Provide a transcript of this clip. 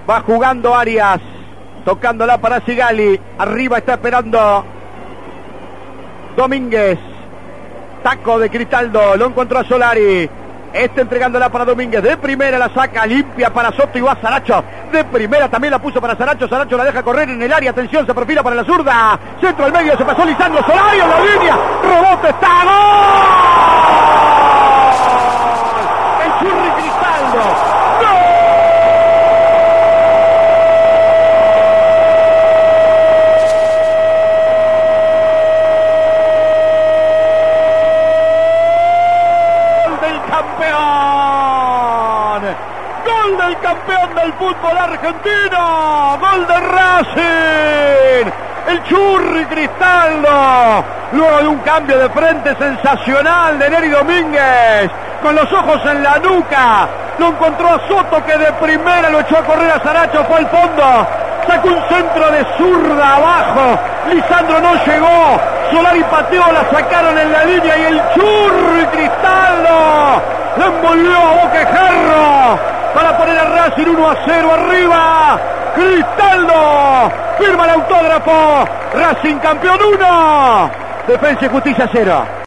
Va jugando Arias, tocándola para Sigali. Arriba está esperando Domínguez. Taco de Cristaldo, lo encontró a Solari. Entregándola para Domínguez, de primera la saca, limpia para Soto y va Saracho, de primera también la puso para Saracho la deja correr en el área, atención, se perfila para la zurda, centro al medio, se pasó Lisandro, Solari en la línea, rebote, está, ¡gol! El Churri Cristaldo, ¡gol! Gol del campeón del fútbol argentino, gol de Racing, el Churri Cristaldo, luego de un cambio de frente sensacional de Neri Domínguez, con los ojos en la nuca, lo encontró a Soto que de primera lo echó a correr a Saracho, fue al fondo, sacó un centro de zurda abajo, Lisandro no llegó, Solari pateó, la sacaron en la línea y el Churri Cristaldo lo envolvió a boquejarro para poner a Racing 1-0 arriba. Cristaldo firma el autógrafo. Racing campeón 1, Defensa y Justicia 0.